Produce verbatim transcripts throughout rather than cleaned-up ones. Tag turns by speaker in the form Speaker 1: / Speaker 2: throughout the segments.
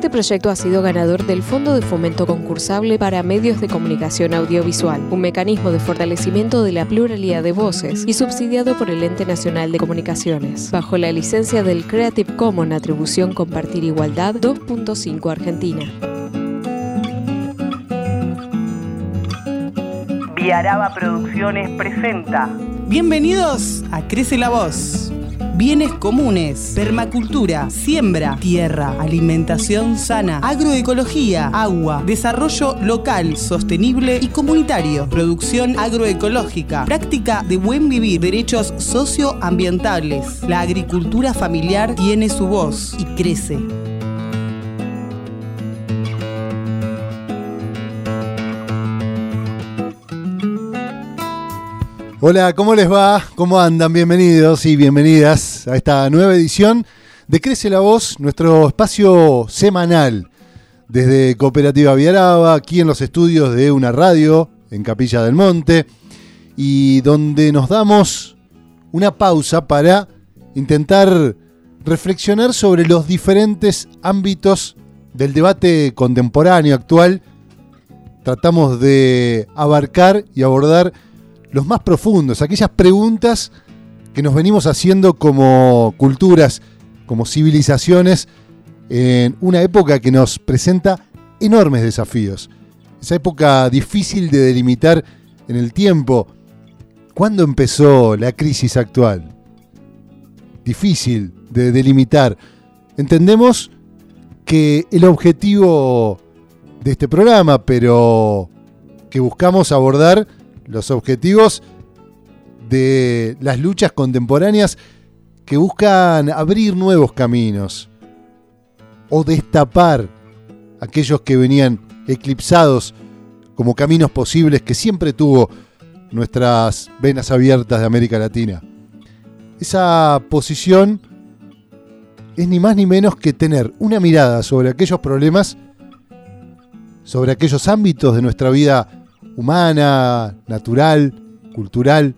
Speaker 1: Este proyecto ha sido ganador del Fondo de Fomento Concursable para Medios de Comunicación Audiovisual, un mecanismo de fortalecimiento de la pluralidad de voces y subsidiado por el Ente Nacional de Comunicaciones, bajo la licencia del Creative Commons Atribución Compartir Igualdad dos punto cinco Argentina.
Speaker 2: Viaraba Producciones presenta.
Speaker 3: Bienvenidos a Crece la Voz. Bienes comunes, permacultura, siembra, tierra, alimentación sana, agroecología, agua, desarrollo local, sostenible y comunitario, producción agroecológica, práctica de buen vivir, derechos socioambientales. La agricultura familiar tiene su voz y crece.
Speaker 4: Hola, ¿cómo les va? ¿Cómo andan? Bienvenidos y bienvenidas a esta nueva edición de Crece la Voz, nuestro espacio semanal desde Cooperativa Viaraba, aquí en los estudios de una radio en Capilla del Monte, y donde nos damos una pausa para intentar reflexionar sobre los diferentes ámbitos del debate contemporáneo actual. Tratamos de abarcar y abordar los más profundos, aquellas preguntas que nos venimos haciendo como culturas, como civilizaciones, en una época que nos presenta enormes desafíos. Esa época difícil de delimitar en el tiempo. ¿Cuándo empezó la crisis actual? Difícil de delimitar. Entendemos que el objetivo de este programa, pero que buscamos abordar los objetivos de las luchas contemporáneas que buscan abrir nuevos caminos o destapar aquellos que venían eclipsados como caminos posibles que siempre tuvo nuestras venas abiertas de América Latina. Esa posición es ni más ni menos que tener una mirada sobre aquellos problemas, sobre aquellos ámbitos de nuestra vida humana, natural, cultural,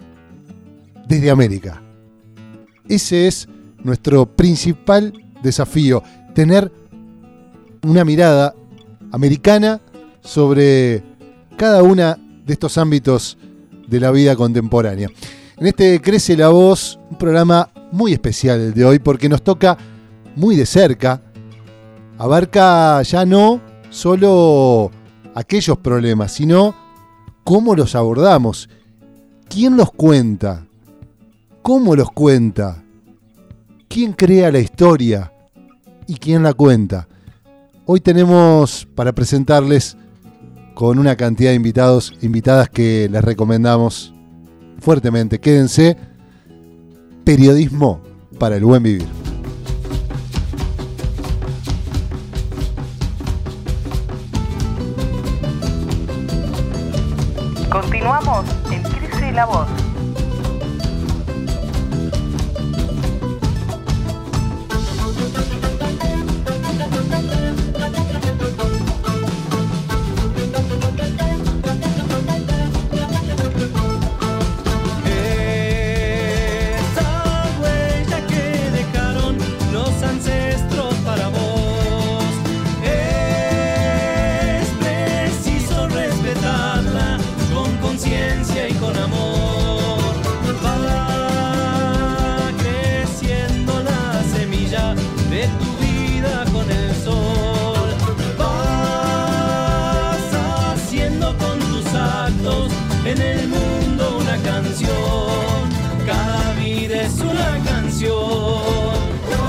Speaker 4: desde América. Ese es nuestro principal desafío, tener una mirada americana sobre cada una de estos ámbitos de la vida contemporánea. En este Crece la Voz, un programa muy especial el de hoy, porque nos toca muy de cerca, abarca ya no solo aquellos problemas, sino cómo los abordamos, quién los cuenta, cómo los cuenta, quién crea la historia y quién la cuenta. Hoy tenemos para presentarles con una cantidad de invitados, invitadas que les recomendamos fuertemente. Quédense, periodismo para el buen vivir.
Speaker 2: Continuamos en Crece la Voz.
Speaker 5: En el mundo una canción, cada vida es una canción,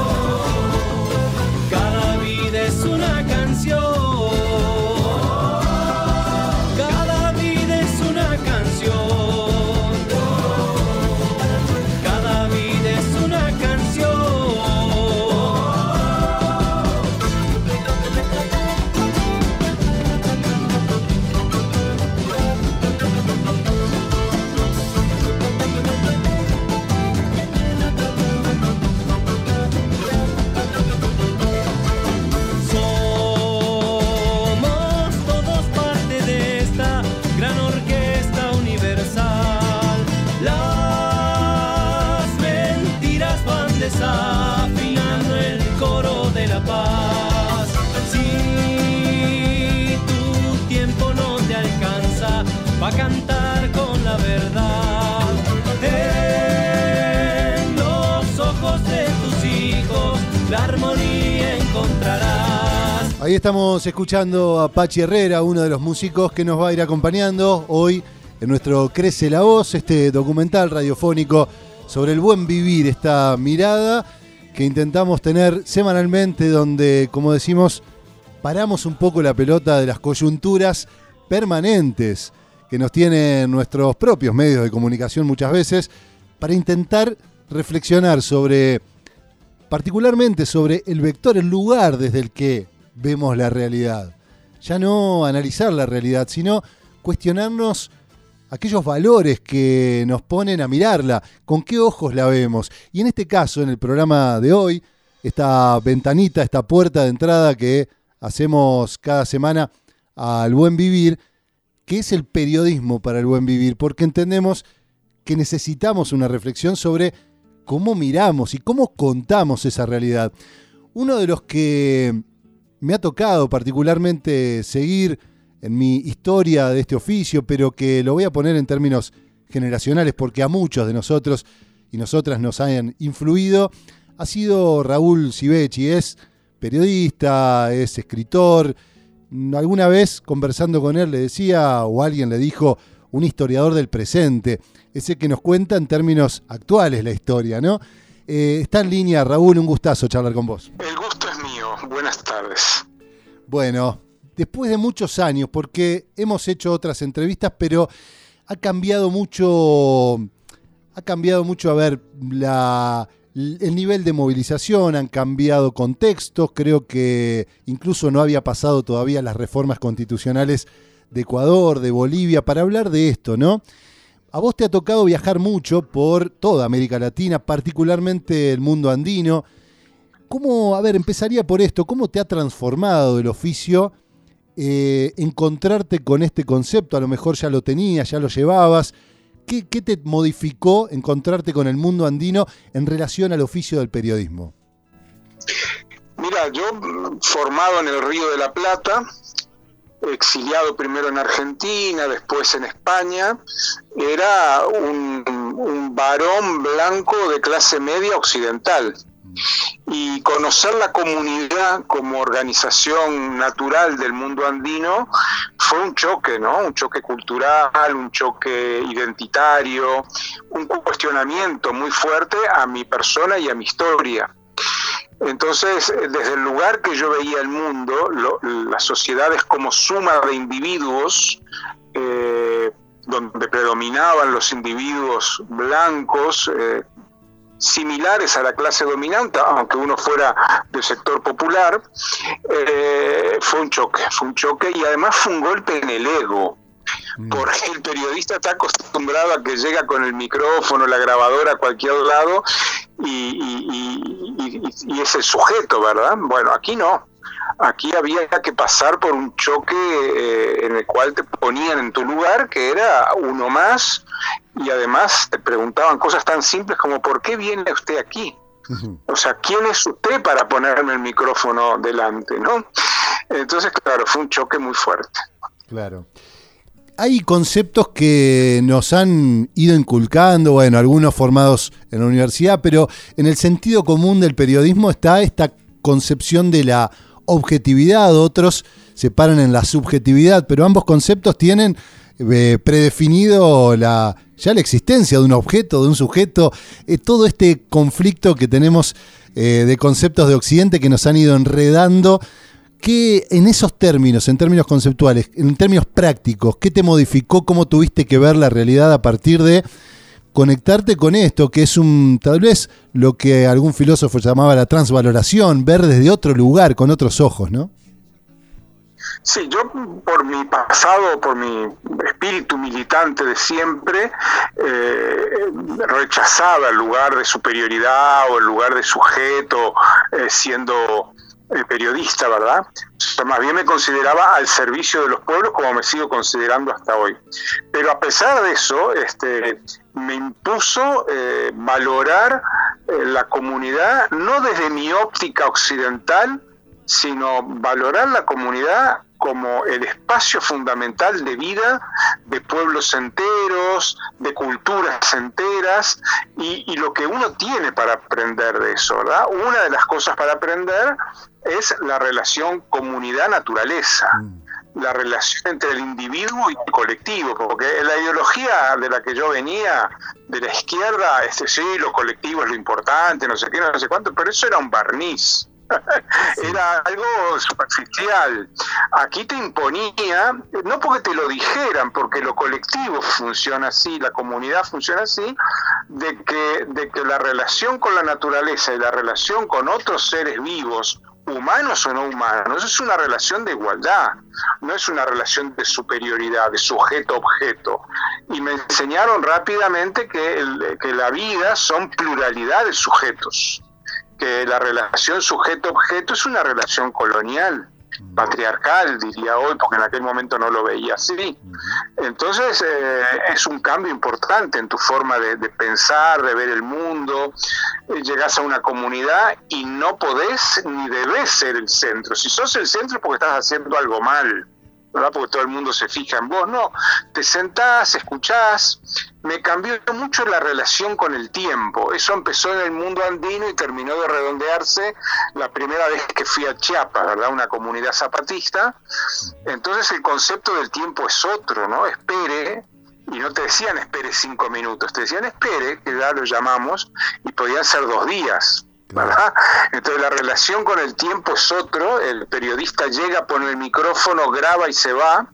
Speaker 5: cada vida es una canción, cada vida es una canción, cada vida es una canción. Desafinando el coro de la paz. cantar con la verdad. En los ojos de tus hijos la armonía encontrarás.
Speaker 4: Ahí estamos escuchando a Pachi Herrera, uno de los músicos que nos va a ir acompañando hoy en nuestro Crece la Voz, este documental radiofónico sobre el buen vivir, esta mirada que intentamos tener semanalmente, donde, como decimos, paramos un poco la pelota de las coyunturas permanentes que nos tienen nuestros propios medios de comunicación muchas veces, para intentar reflexionar sobre, particularmente sobre el vector, el lugar desde el que vemos la realidad. Ya no analizar la realidad, sino cuestionarnos aquellos valores que nos ponen a mirarla, con qué ojos la vemos. Y en este caso, en el programa de hoy, esta ventanita, esta puerta de entrada que hacemos cada semana al buen vivir, que es el periodismo para el buen vivir, porque entendemos que necesitamos una reflexión sobre cómo miramos y cómo contamos esa realidad. Uno de los que me ha tocado particularmente seguir en mi historia de este oficio, pero que lo voy a poner en términos generacionales porque a muchos de nosotros y nosotras nos hayan influido, ha sido Raúl Sivecci. Es periodista, es escritor. Alguna vez conversando con él le decía, o alguien le dijo, un historiador del presente, ese que nos cuenta en términos actuales la historia, ¿no? Eh, está en línea, Raúl, un gustazo charlar con vos.
Speaker 6: El gusto es mío, buenas tardes.
Speaker 4: Bueno, después de muchos años, porque hemos hecho otras entrevistas, pero ha cambiado mucho, ha cambiado mucho, a ver, la, el nivel de movilización, han cambiado contextos, creo que incluso no había pasado todavía las reformas constitucionales de Ecuador, de Bolivia, para hablar de esto, ¿no? A vos te ha tocado viajar mucho por toda América Latina, particularmente el mundo andino. ¿Cómo, a ver, empezaría por esto, cómo te ha transformado el oficio? Eh, encontrarte con este concepto, a lo mejor ya lo tenías, ya lo llevabas. ¿Qué, qué te modificó encontrarte con el mundo andino en relación al oficio del periodismo?
Speaker 6: Mira, yo formado en el Río de la Plata, exiliado primero en Argentina, después en España, era un, un varón blanco de clase media occidental. Y conocer la comunidad como organización natural del mundo andino fue un choque, ¿no? Un choque cultural, un choque identitario, un cuestionamiento muy fuerte a mi persona y a mi historia. Entonces, desde el lugar que yo veía el mundo, lo, las sociedades como suma de individuos, eh, donde predominaban los individuos blancos, eh, similares a la clase dominante, aunque uno fuera del sector popular, eh, fue un choque, fue un choque y además fue un golpe en el ego, mm. porque el periodista está acostumbrado a que llega con el micrófono, la grabadora a cualquier lado y, y, y, y, y es el sujeto, ¿verdad? Bueno, aquí no. Aquí había que pasar por un choque eh, en el cual te ponían en tu lugar, que era uno más, y además te preguntaban cosas tan simples como ¿por qué viene usted aquí? Uh-huh. O sea, ¿quién es usted para ponerme el micrófono delante, ¿no? Entonces, claro, fue un choque muy fuerte.
Speaker 4: Claro. Hay conceptos que nos han ido inculcando, bueno, algunos formados en la universidad, pero en el sentido común del periodismo está esta concepción de la objetividad, otros se paran en la subjetividad, pero ambos conceptos tienen eh, predefinido la, ya la existencia de un objeto, de un sujeto, eh, todo este conflicto que tenemos eh, de conceptos de Occidente que nos han ido enredando. ¿Qué en esos términos, en términos conceptuales, en términos prácticos, qué te modificó, cómo tuviste que ver la realidad a partir de conectarte con esto, que es un tal vez lo que algún filósofo llamaba la transvaloración, ver desde otro lugar, con otros ojos, ¿no?
Speaker 6: Sí, yo por mi pasado, por mi espíritu militante de siempre, eh, rechazaba el lugar de superioridad o el lugar de sujeto, eh, siendo el periodista, ¿verdad? O sea, más bien me consideraba al servicio de los pueblos, como me sigo considerando hasta hoy. Pero a pesar de eso, este, me impuso eh, valorar eh, la comunidad, no desde mi óptica occidental, sino valorar la comunidad como el espacio fundamental de vida de pueblos enteros, de culturas enteras, y, y lo que uno tiene para aprender de eso, ¿verdad? Una de las cosas para aprender es la relación comunidad-naturaleza, mm. la relación entre el individuo y el colectivo, porque la ideología de la que yo venía, de la izquierda, este, sí, lo colectivo es lo importante, no sé qué, no sé cuánto, pero eso era un barniz. Era algo superficial. Aquí te imponía, no porque te lo dijeran, porque lo colectivo funciona así, la comunidad funciona así, de que, de que la relación con la naturaleza y la relación con otros seres vivos, humanos o no humanos, es una relación de igualdad, no es una relación de superioridad, de sujeto-objeto. Y me enseñaron rápidamente que, el, que la vida son pluralidad de sujetos, que la relación sujeto-objeto es una relación colonial, patriarcal, diría hoy, porque en aquel momento no lo veía así. Entonces eh, es un cambio importante en tu forma de, de pensar, de ver el mundo. Eh, llegás a una comunidad y no podés ni debés ser el centro. Si sos el centro es porque estás haciendo algo mal, ¿verdad? Porque todo el mundo se fija en vos. No, te sentás, escuchás. Me cambió mucho la relación con el tiempo. Eso empezó en el mundo andino y terminó de redondearse la primera vez que fui a Chiapas, ¿verdad? Una comunidad zapatista. Entonces el concepto del tiempo es otro, ¿no? Espere, y no te decían espere cinco minutos, te decían espere, que ya lo llamamos, y podían ser dos días, ¿verdad? Entonces la relación con el tiempo es otro. El periodista llega, pone el micrófono, graba y se va.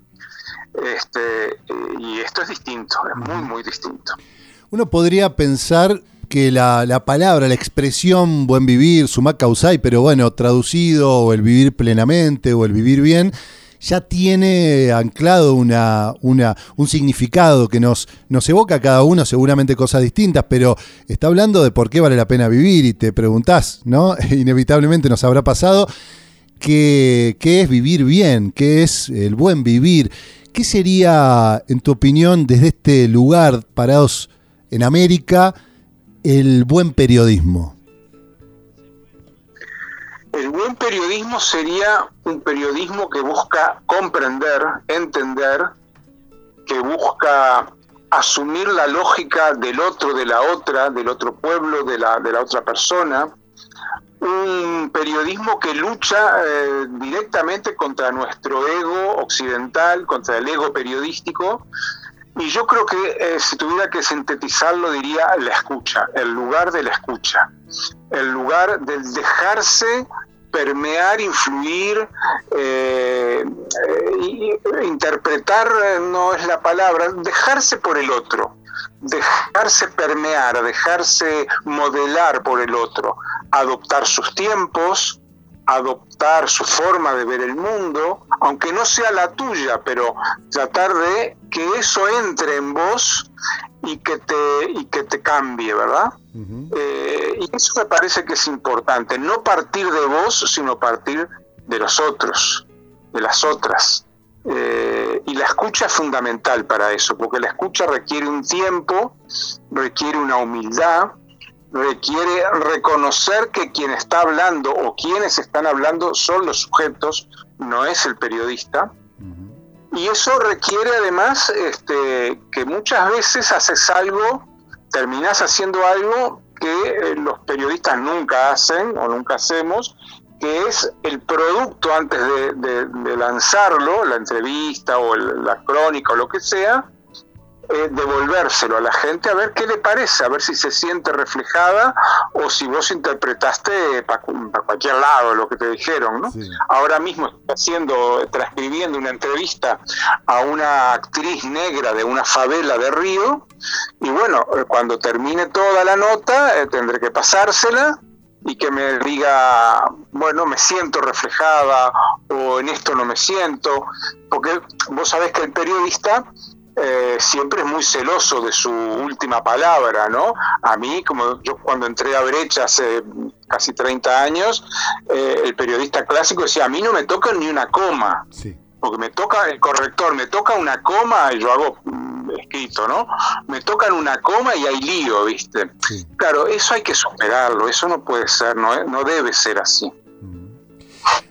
Speaker 6: Este, y esto es distinto, es muy, muy distinto.
Speaker 4: Uno podría pensar que la, la palabra, la expresión buen vivir, summa causai, pero bueno, traducido, o el vivir plenamente, o el vivir bien, ya tiene anclado una, una, un significado que nos, nos evoca a cada uno, seguramente cosas distintas, pero está hablando de por qué vale la pena vivir, y te preguntás, ¿no? Inevitablemente nos habrá pasado, ¿qué, qué es vivir bien? ¿Qué es el buen vivir? ¿Qué sería, en tu opinión, desde este lugar, parados en América, el buen periodismo?
Speaker 6: El buen periodismo sería un periodismo que busca comprender, entender, que busca asumir la lógica del otro, de la otra, del otro pueblo, de la, de la otra persona. Un periodismo que lucha eh, directamente contra nuestro ego occidental, contra el ego periodístico, y yo creo que eh, si tuviera que sintetizarlo diría la escucha, el lugar de la escucha, el lugar del dejarse permear, influir, eh, eh, interpretar no es la palabra, dejarse por el otro, dejarse permear, dejarse modelar por el otro, adoptar sus tiempos, adoptar su forma de ver el mundo, aunque no sea la tuya, pero tratar de que eso entre en vos y que te, y que te cambie, ¿verdad? Uh-huh. Eh, y eso me parece que es importante, no partir de vos, sino partir de los otros, de las otras. Eh, y la escucha es fundamental para eso, porque la escucha requiere un tiempo, requiere una humildad, requiere reconocer que quien está hablando o quienes están hablando son los sujetos, no es el periodista. Uh-huh. Y eso requiere además este, que muchas veces haces algo, terminás haciendo algo que eh, los periodistas nunca hacen o nunca hacemos, que es el producto antes de, de, de lanzarlo, la entrevista o el, la crónica o lo que sea, eh, devolvérselo a la gente a ver qué le parece, a ver si se siente reflejada o si vos interpretaste para pa cualquier lado lo que te dijeron, ¿no? Sí. Ahora mismo estoy haciendo, transcribiendo una entrevista a una actriz negra de una favela de Río, y bueno, cuando termine toda la nota eh, tendré que pasársela y que me diga, bueno, me siento reflejada o en esto no me siento, porque vos sabés que el periodista eh, siempre es muy celoso de su última palabra, ¿no? A mí, como yo cuando entré a Brecha hace casi treinta años, eh, el periodista clásico decía, a mí no me tocan ni una coma. Sí. Porque me toca el corrector, me toca una coma, y yo hago mm, escrito, ¿no? Me tocan una coma y hay lío, ¿viste? Sí. Claro, eso hay que superarlo, eso no puede ser, no, no debe ser así.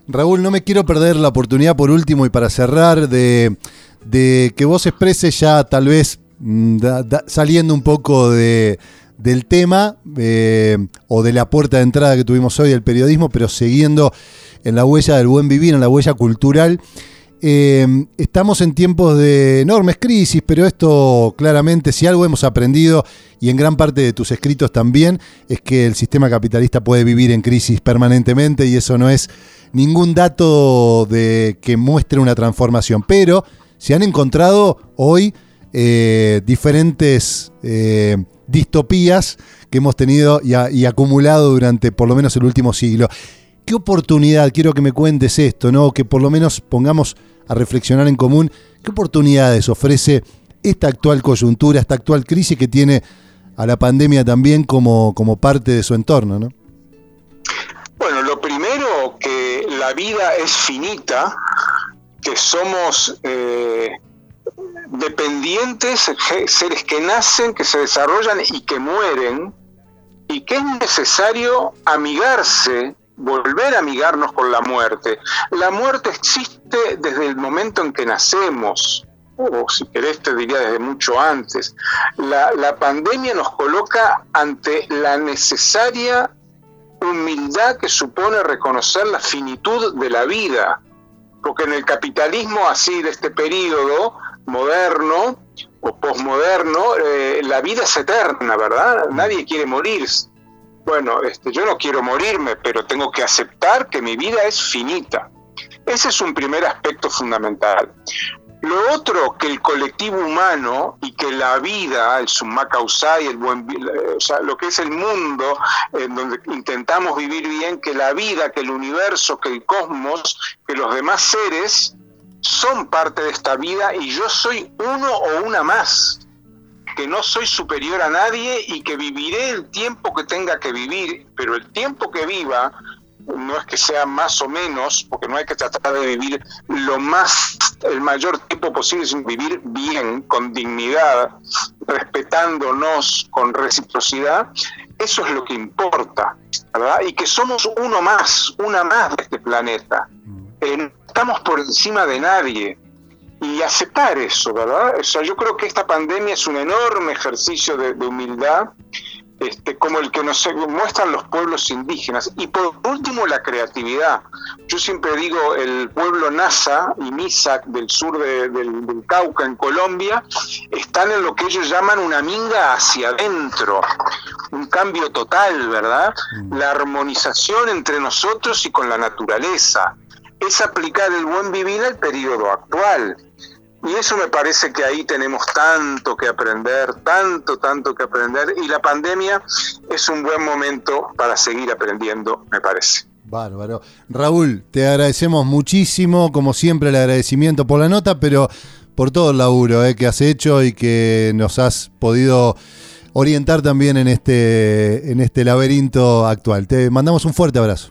Speaker 4: Raúl, no me quiero perder la oportunidad por último y para cerrar de, de que vos expreses ya tal vez da, da, saliendo un poco de, del tema eh, o de la puerta de entrada que tuvimos hoy del periodismo, pero siguiendo en la huella del buen vivir, en la huella cultural. Eh, estamos en tiempos de enormes crisis, pero esto claramente, si algo hemos aprendido, y en gran parte de tus escritos también, es que el sistema capitalista puede vivir en crisis permanentemente y eso no es ningún dato de que muestre una transformación. Pero se han encontrado hoy eh, diferentes eh, distopías que hemos tenido y, a, y acumulado durante por lo menos el último siglo. ¿Qué oportunidad, quiero que me cuentes esto, ¿no? Que por lo menos pongamos a reflexionar en común, qué oportunidades ofrece esta actual coyuntura, esta actual crisis que tiene a la pandemia también como, como parte de su entorno, ¿no?
Speaker 6: Bueno, lo primero, que la vida es finita, que somos eh, dependientes, seres que nacen, que se desarrollan y que mueren, y que es necesario amigarse, volver a amigarnos con la muerte. La muerte existe desde el momento en que nacemos, o si querés te diría desde mucho antes. La, la pandemia nos coloca ante la necesaria humildad que supone reconocer la finitud de la vida, porque en el capitalismo así de este periodo moderno o posmoderno, eh, la vida es eterna, ¿verdad? Nadie quiere morir. Bueno, este, yo no quiero morirme, pero tengo que aceptar que mi vida es finita. Ese es un primer aspecto fundamental. Lo otro, que el colectivo humano y que la vida, el summa causae, el buen, o sea, lo que es el mundo en donde intentamos vivir bien, que la vida, que el universo, que el cosmos, que los demás seres son parte de esta vida y yo soy uno o una más. Que no soy superior a nadie y que viviré el tiempo que tenga que vivir, pero el tiempo que viva no es que sea más o menos, porque no hay que tratar de vivir lo más, el mayor tiempo posible, sino vivir bien, con dignidad, respetándonos, con reciprocidad. Eso es lo que importa, ¿verdad? Y que somos uno más, una más de este planeta. Eh, no estamos por encima de nadie. Y aceptar eso, ¿verdad? O sea, yo creo que esta pandemia es un enorme ejercicio de, de humildad, este, como el que nos muestran los pueblos indígenas. Y por último, la creatividad. Yo siempre digo, el pueblo Nasa y Misak del sur de, del, del Cauca, en Colombia, están en lo que ellos llaman una minga hacia adentro, un cambio total, ¿verdad? La armonización entre nosotros y con la naturaleza. Es aplicar el buen vivir al periodo actual. Y eso me parece que ahí tenemos tanto que aprender, tanto, tanto que aprender. Y la pandemia es un buen momento para seguir aprendiendo, me parece.
Speaker 4: Bárbaro. Raúl, te agradecemos muchísimo, como siempre, el agradecimiento por la nota, pero por todo el laburo eh, que has hecho y que nos has podido orientar también en este, en este laberinto actual. Te mandamos un fuerte abrazo.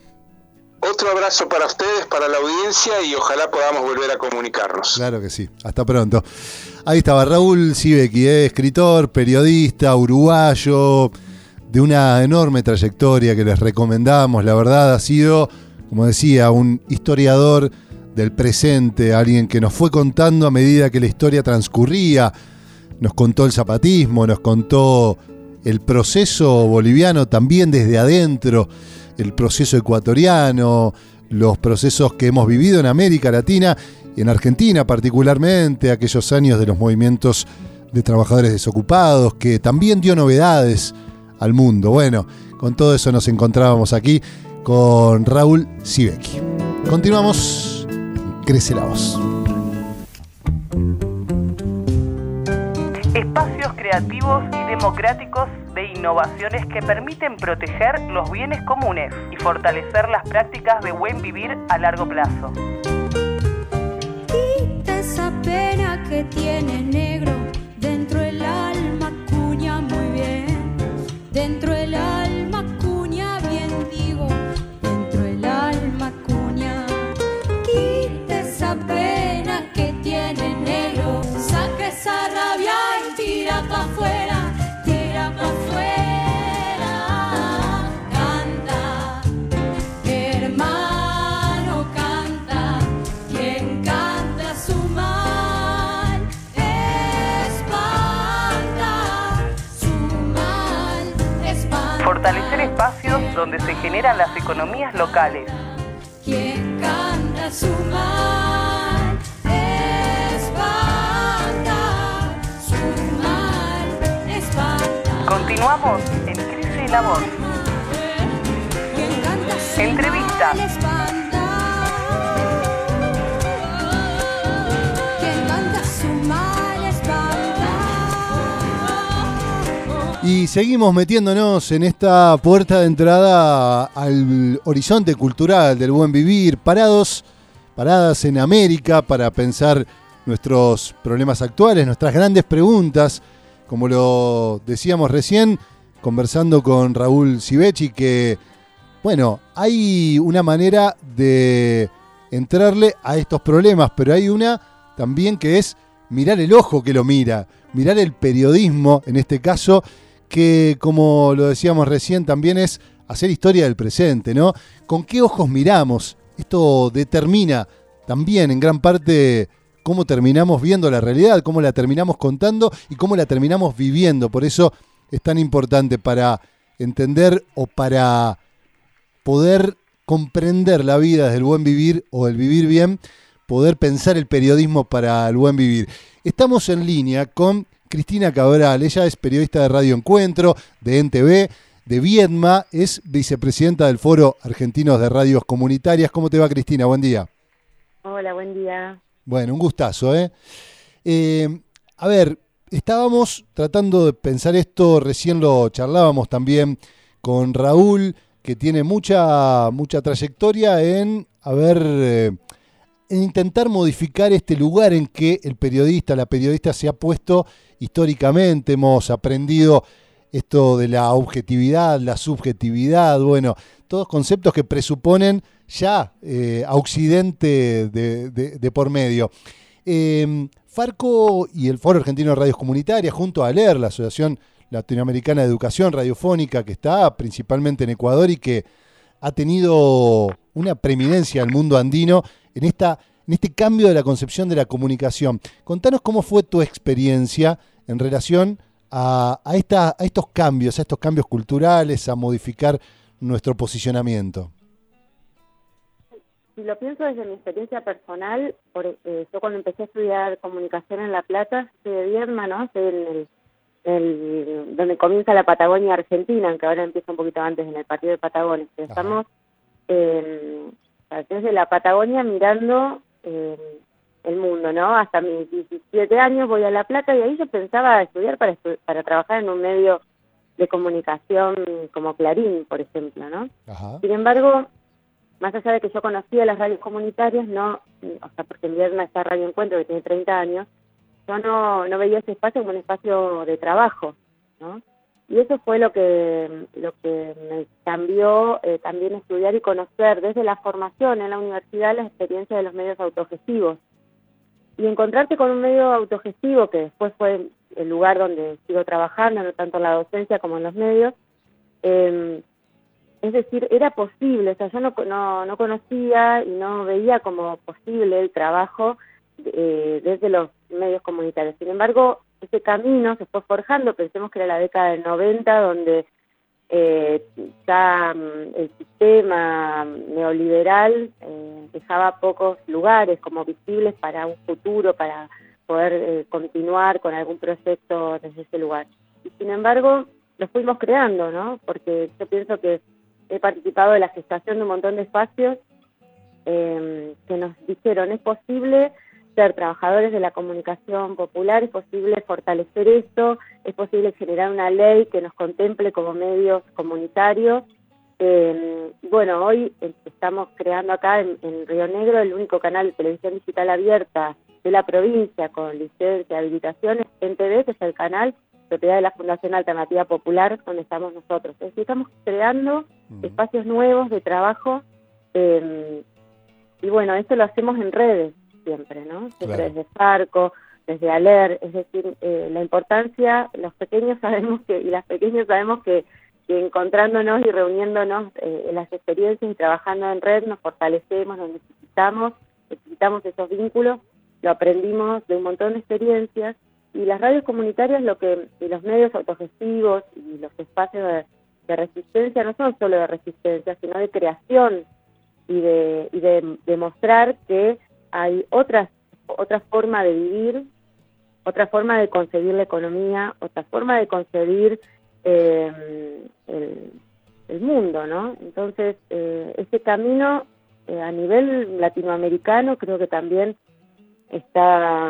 Speaker 6: Otro abrazo para ustedes, para la audiencia, y ojalá podamos volver a comunicarnos.
Speaker 4: Claro que sí. Hasta pronto. Ahí estaba Raúl Sibeki, eh, escritor, periodista, uruguayo, de una enorme trayectoria que les recomendamos. La verdad, ha sido, como decía, un historiador del presente, alguien que nos fue contando a medida que la historia transcurría. Nos contó el zapatismo, nos contó el proceso boliviano también desde adentro, el proceso ecuatoriano, los procesos que hemos vivido en América Latina y en Argentina particularmente, aquellos años de los movimientos de trabajadores desocupados, que también dio novedades al mundo. Bueno, con todo eso nos encontrábamos aquí con Raúl Sibeki. Continuamos, Crece la Voz.
Speaker 2: Espacios creativos y democráticos de innovaciones que permiten proteger los bienes comunes y fortalecer las prácticas de buen vivir a largo plazo.
Speaker 7: Quita esa pena que tiene negro dentro del alma, cuña muy bien. Dentro del alma, cuña bien digo. Dentro del alma, cuña. Quita esa pena que tiene negro. Saca esa rabia y tira pa' afuera. Tira pa' afuera. Canta, hermano.
Speaker 2: donde se generan las economías locales.
Speaker 7: Quien canta su mal espanta, su mal espanta.
Speaker 2: Continuamos en Crece la Voz.
Speaker 7: Quien canta su
Speaker 2: Entrevista.
Speaker 7: mal espanta. Quien canta su mal espanta.
Speaker 4: Y seguimos metiéndonos en esta puerta de entrada al horizonte cultural del buen vivir, parados, paradas en América para pensar nuestros problemas actuales, nuestras grandes preguntas, como lo decíamos recién, conversando con Raúl Civechi, que, bueno, hay una manera de entrarle a estos problemas, pero hay una también que es mirar el ojo que lo mira, mirar el periodismo, en este caso, que, como lo decíamos recién, también es hacer historia del presente, ¿no? ¿Con qué ojos miramos? Esto determina también en gran parte cómo terminamos viendo la realidad, cómo la terminamos contando y cómo la terminamos viviendo. Por eso es tan importante para entender o para poder comprender la vida desde el buen vivir o el vivir bien, poder pensar el periodismo para el buen vivir. Estamos en línea con Cristina Cabral. Ella es periodista de Radio Encuentro, de N T V, de Viedma, es vicepresidenta del Foro Argentinos de Radios Comunitarias. ¿Cómo te va, Cristina? Buen día.
Speaker 8: Hola, buen día.
Speaker 4: Bueno, un gustazo, ¿eh? Eh, a ver, estábamos tratando de pensar esto, recién lo charlábamos también con Raúl, que tiene mucha, mucha trayectoria en, a ver, eh, en intentar modificar este lugar en que el periodista, la periodista se ha puesto históricamente. Hemos aprendido esto de la objetividad, la subjetividad, bueno, todos conceptos que presuponen ya eh, a Occidente de, de, de por medio. Eh, Farco y el Foro Argentino de Radios Comunitarias, junto a ALER, la Asociación Latinoamericana de Educación Radiofónica, que está principalmente en Ecuador y que ha tenido una preeminencia en el mundo andino en, esta, en este cambio de la concepción de la comunicación. Contanos cómo fue tu experiencia en relación a, a, esta, a estos cambios, a estos cambios culturales, a modificar nuestro posicionamiento.
Speaker 8: Si lo pienso desde mi experiencia personal, por, eh, yo cuando empecé a estudiar comunicación en La Plata, soy de Viedma, ¿no? Soy en el, el, donde comienza la Patagonia Argentina, aunque ahora empieza un poquito antes, en el partido de Patagones. Pero estamos eh, desde la Patagonia mirando eh, el mundo, ¿no? Hasta mis diecisiete años voy a La Plata y ahí yo pensaba estudiar para, estu para trabajar en un medio de comunicación como Clarín, por ejemplo, ¿no? Ajá. Sin embargo, más allá de que yo conocía las radios comunitarias, no, o sea, porque en Viedma está Radio Encuentro, que tiene treinta años, yo no, no veía ese espacio como un espacio de trabajo, ¿no? Y eso fue lo que lo que me cambió eh, también estudiar y conocer desde la formación en la universidad la experiencia de los medios autogestivos. Y encontrarte con un medio autogestivo, que después fue el lugar donde sigo trabajando, no tanto en la docencia como en los medios, eh, es decir, era posible, o sea, yo no, no, no conocía y no veía como posible el trabajo eh, desde los medios comunitarios. Sin embargo, ese camino se fue forjando, pensemos que era la década del noventa, donde eh, ya el sistema neoliberal eh, dejaba pocos lugares como visibles para un futuro, para poder eh, continuar con algún proyecto desde ese lugar. Y sin embargo, lo fuimos creando, ¿no? Porque yo pienso que he participado de la gestación de un montón de espacios eh, que nos dijeron, es posible ser trabajadores de la comunicación popular, es posible fortalecer esto, es posible generar una ley que nos contemple como medios comunitarios. Eh, bueno, hoy estamos creando acá en, en Río Negro el único canal de televisión digital abierta de la provincia con licencia, habilitaciones, N T V, que es el canal propiedad de la Fundación Alternativa Popular, donde estamos nosotros. Es decir, estamos creando uh-huh. espacios nuevos de trabajo, eh, y bueno, esto lo hacemos en redes siempre, ¿no? Siempre claro. Desde Farco, desde ALER, es decir, eh, la importancia, los pequeños sabemos que, y las pequeñas sabemos que, que encontrándonos y reuniéndonos eh, en las experiencias y trabajando en red nos fortalecemos, nos necesitamos, necesitamos esos vínculos, lo aprendimos de un montón de experiencias. Y las radios comunitarias, lo que y los medios autogestivos y los espacios de, de resistencia, no son solo de resistencia, sino de creación y de, y de demostrar que hay otras, otra forma de vivir, otra forma de concebir la economía, otra forma de concebir eh, el, el mundo, ¿no? Entonces, eh, ese camino eh, a nivel latinoamericano creo que también está,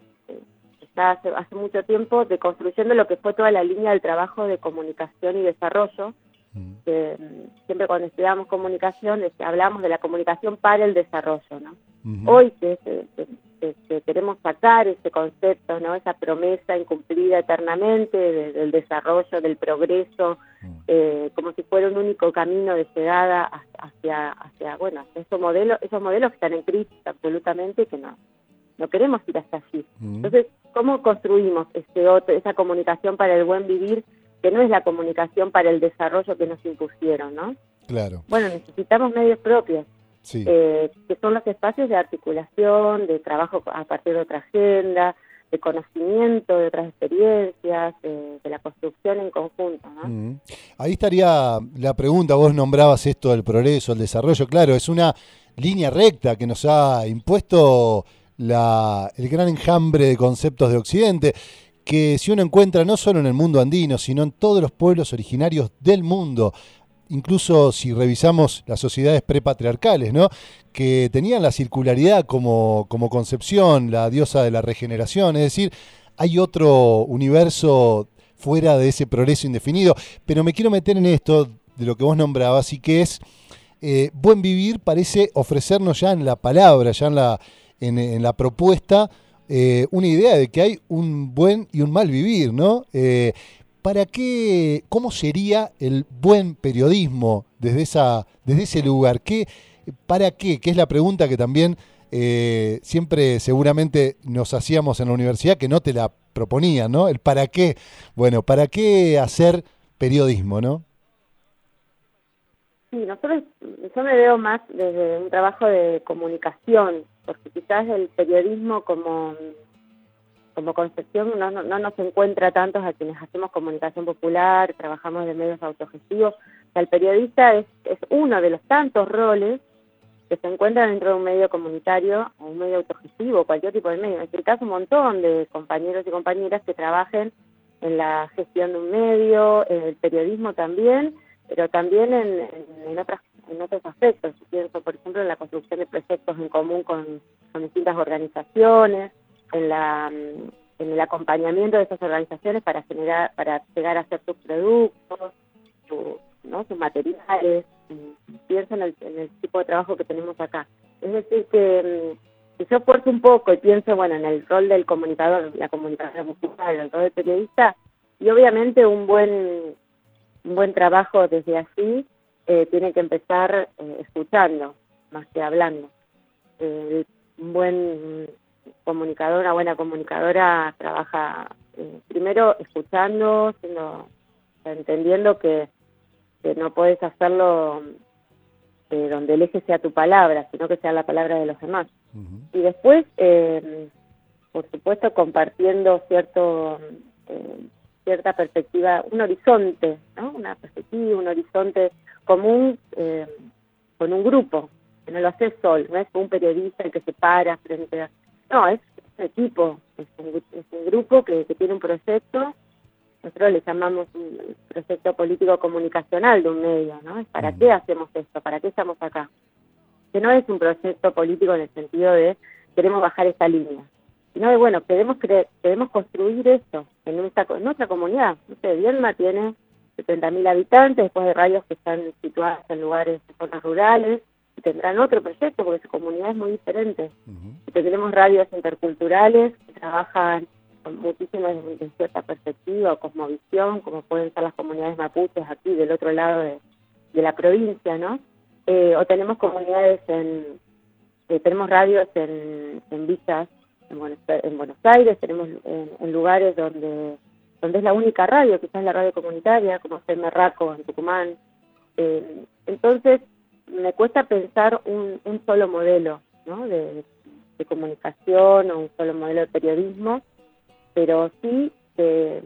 Speaker 8: está hace, hace mucho tiempo de construcción de lo que fue toda la línea del trabajo de comunicación y desarrollo. Mm. Que, siempre cuando estudiamos comunicación hablamos de la comunicación para el desarrollo, ¿no? Uh-huh. Hoy que, que, que, que queremos sacar ese concepto, ¿no? Esa promesa incumplida eternamente de, del desarrollo, del progreso, uh-huh. eh, como si fuera un único camino de llegada hacia, hacia bueno, hacia esos modelos, esos modelos que están en crisis absolutamente, que no, no queremos ir hasta allí. Uh-huh. Entonces, ¿cómo construimos ese otro, esa comunicación para el buen vivir, que no es la comunicación para el desarrollo que nos impusieron, ¿no?
Speaker 4: Claro.
Speaker 8: Bueno, necesitamos medios propios, sí. eh, que son los espacios de articulación, de trabajo a partir de otra agenda, de conocimiento de otras experiencias, eh, de la construcción en conjunto, ¿no?
Speaker 4: Mm. Ahí estaría la pregunta, vos nombrabas esto del progreso, el desarrollo, claro, es una línea recta que nos ha impuesto la, el gran enjambre de conceptos de Occidente, que si uno encuentra no solo en el mundo andino, sino en todos los pueblos originarios del mundo, incluso si revisamos las sociedades prepatriarcales, ¿no? Que tenían la circularidad como, como concepción, la diosa de la regeneración, es decir, hay otro universo fuera de ese progreso indefinido, pero me quiero meter en esto de lo que vos nombrabas y que es, eh, buen vivir parece ofrecernos ya en la palabra, ya en la, en, en la propuesta, Eh, una idea de que hay un buen y un mal vivir, ¿no? Eh, ¿Para qué, cómo sería el buen periodismo desde esa, desde ese lugar? ¿Qué, ¿Para qué? Que es la pregunta que también eh, siempre seguramente nos hacíamos en la universidad, que no te la proponían, ¿no? El para qué. Bueno, ¿para qué hacer periodismo, no?
Speaker 8: Sí, nosotros, yo me veo más desde un trabajo de comunicación, porque quizás el periodismo como, como concepción no, no, no nos encuentra tantos a quienes hacemos comunicación popular, trabajamos de medios autogestivos. O sea, el periodista es, es uno de los tantos roles que se encuentran dentro de un medio comunitario o un medio autogestivo, cualquier tipo de medio. En este caso, un montón de compañeros y compañeras que trabajen en la gestión de un medio, en el periodismo también, pero también en, en, en, otras, en otros aspectos. Yo pienso, por ejemplo, en la construcción de proyectos en común con, con distintas organizaciones, en, la, en el acompañamiento de esas organizaciones para generar, para llegar a hacer sus productos, su, ¿no? sus materiales. Pienso en el, en el tipo de trabajo que tenemos acá. Es decir, que si yo esfuerzo un poco y pienso, bueno, en el rol del comunicador, la comunicación musical, el rol del periodista, y obviamente un buen un buen trabajo desde allí eh, tiene que empezar eh, escuchando más que hablando. Eh, un buen comunicador, una buena comunicadora trabaja eh, primero escuchando, siendo, entendiendo que, que no puedes hacerlo eh, donde el eje sea tu palabra, sino que sea la palabra de los demás. Uh-huh. Y después, eh, por supuesto, compartiendo cierto... Eh, cierta perspectiva, un horizonte, ¿no? Una perspectiva, un horizonte común eh, con un grupo, que no lo haces solo, no es un periodista el que se para frente a... No, es un equipo, es un, es un grupo que, que tiene un proyecto, nosotros le llamamos un proyecto político comunicacional de un medio, ¿no? Es para qué hacemos esto, para qué estamos acá. Que no es un proyecto político en el sentido de queremos bajar esta línea, sino de, bueno, queremos, cre- queremos construir esto en nuestra, en nuestra comunidad. No sé, Viedma tiene setenta mil habitantes, después de radios que están situadas en lugares, en zonas rurales, y tendrán otro proyecto porque su comunidad es muy diferente. Uh-huh. Y tenemos radios interculturales que trabajan con muchísimas de cierta perspectiva o cosmovisión, como pueden ser las comunidades mapuches aquí del otro lado de, de la provincia, ¿no? Eh, o tenemos comunidades en, eh, tenemos radios en, en villas, En Buenos, en Buenos Aires, tenemos en, en lugares donde donde es la única radio, quizás la radio comunitaria, como C M Raco en Tucumán. Eh, entonces, me cuesta pensar un, un solo modelo, ¿no? de, de comunicación o un solo modelo de periodismo, pero sí de,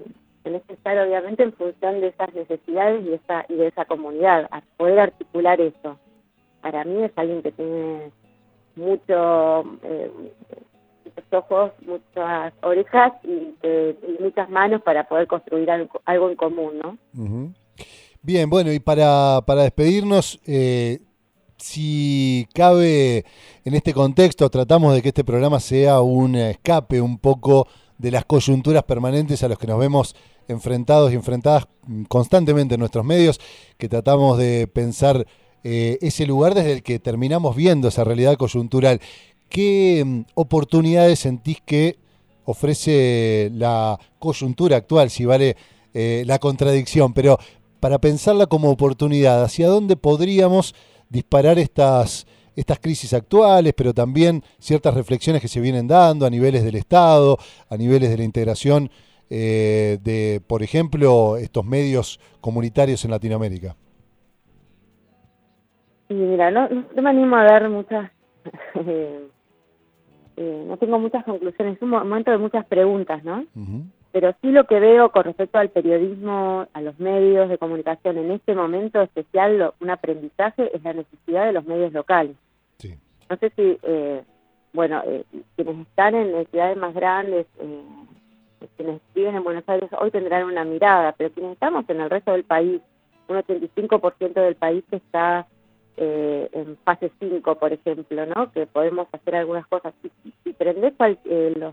Speaker 8: tenés que estar obviamente en función de esas necesidades y, esa, y de esa comunidad, a poder articular eso. Para mí es alguien que tiene mucho, eh, muchos ojos, muchas orejas y, que, y muchas manos para poder construir algo, algo en común, ¿no?
Speaker 4: Uh-huh. Bien, bueno, y para, para despedirnos, eh, si cabe en este contexto, tratamos de que este programa sea un escape un poco de las coyunturas permanentes a los que nos vemos enfrentados y enfrentadas constantemente en nuestros medios, que tratamos de pensar eh, ese lugar desde el que terminamos viendo esa realidad coyuntural. ¿Qué um, oportunidades sentís que ofrece la coyuntura actual, si vale eh, la contradicción, pero para pensarla como oportunidad, hacia dónde podríamos disparar estas, estas crisis actuales, pero también ciertas reflexiones que se vienen dando a niveles del Estado, a niveles de la integración eh, de, por ejemplo, estos medios comunitarios en Latinoamérica?
Speaker 8: Y mira, no, no me animo a dar muchas, eh, eh, no tengo muchas conclusiones, es un momento de muchas preguntas, ¿no? Uh-huh. Pero sí lo que veo con respecto al periodismo, a los medios de comunicación en este momento especial, lo, un aprendizaje es la necesidad de los medios locales.
Speaker 4: Sí.
Speaker 8: No sé si, eh, bueno, eh, quienes están en ciudades más grandes, eh, quienes viven en Buenos Aires hoy tendrán una mirada, pero quienes estamos en el resto del país, un ochenta y cinco por ciento del país está eh, en fase cinco, por ejemplo, ¿no? Que podemos hacer algunas cosas. Si, si prendés cual, eh, los